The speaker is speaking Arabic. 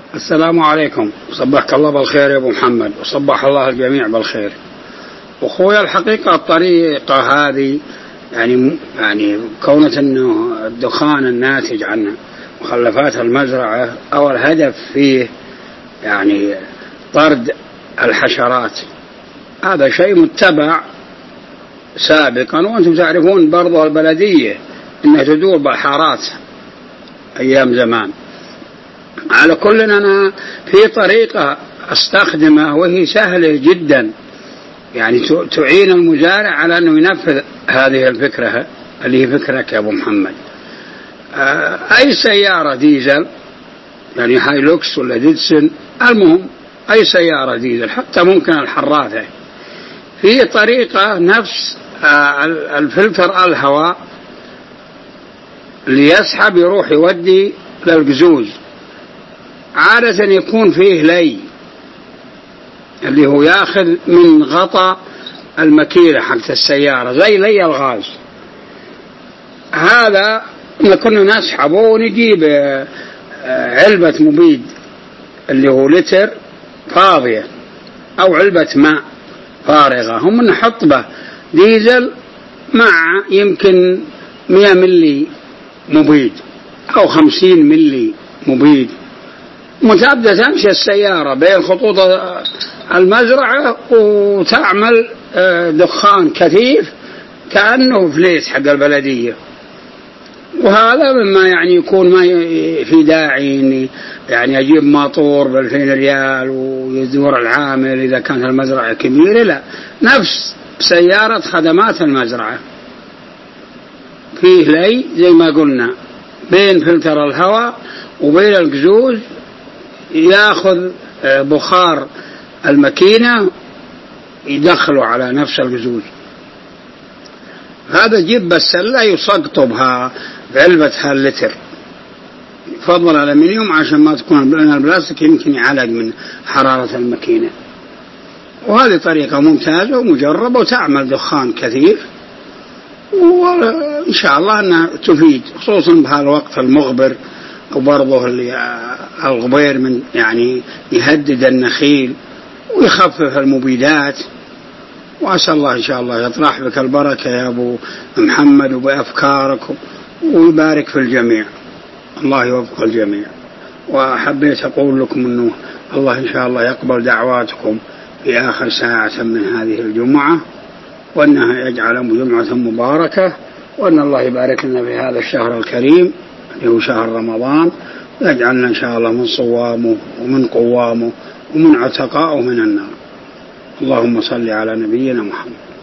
السلام عليكم، صبحك الله بالخير يا أبو محمد، وصبح الله الجميع بالخير. أخويا الحقيقة الطريقة هذه يعني كونة أنه الدخان الناتج عن مخلفات المزرعة أو الهدف فيه يعني طرد الحشرات، هذا شيء متبع سابقا، وأنتم تعرفون برضو البلدية أنها تدور بالحارات أيام زمان. على كل أنا في طريقة أستخدمها وهي سهلة جدا، يعني تعين المزارع على أنه ينفذ هذه الفكرة اللي هي فكرك يا أبو محمد. أي سيارة ديزل، يعني هايلوكس ولا ديدسن، المهم أي سيارة ديزل، حتى ممكن الحراثة، في طريقة نفس الفلتر الهواء اللي يسحب يروح يودي للقزوز، عادة يكون فيه لي اللي هو ياخذ من غطاء الماكينة حق السيارة زي لي الغاز. هذا كنا نسحبه ونجيب علبة مبيد اللي هو لتر فاضية أو علبة ماء فارغة، هم نحط به ديزل مع يمكن 100 ملي مبيد أو 50 ملي مبيد، وتبدأ تمشي السيارة بين خطوط المزرعة وتعمل دخان كثيف كأنه فليس حق البلدية. وهذا مما يعني يكون ما في داعي يعني أجيب ماطور ب2000 ريال ويدور العامل إذا كانت المزرعة كبيرة، لا، نفس سيارة خدمات المزرعة، فيه لي زي ما قلنا بين فلتر الهواء وبين القزوز، ياخذ بخار الماكينة يدخله على نفس القزوز. هذا جيب بالسلة يسقطبها بعلبتها اللتر، فضل الألمنيوم عشان ما تكون البلاستيك يمكن يعلق من حرارة الماكينة. وهذه طريقة ممتازة ومجربة وتعمل دخان كثير، وإن شاء الله أنها تفيد، خصوصا بهالوقت المغبر، وبرضه الغبير من يعني يهدد النخيل ويخفف المبيدات. وأسأل الله إن شاء الله يطرح بك البركة يا أبو محمد وبأفكاركم، ويبارك في الجميع، الله يوفق الجميع. وحبيت أقول لكم أنه الله إن شاء الله يقبل دعواتكم في آخر ساعة من هذه الجمعة، وأنها يجعل جمعة مباركة، وأن الله يبارك لنا في هذا الشهر الكريم اللي هو شهر رمضان، ويجعلنا إن شاء الله من صوامه ومن قوامه ومن عتقائه من النار. اللهم صل على نبينا محمد.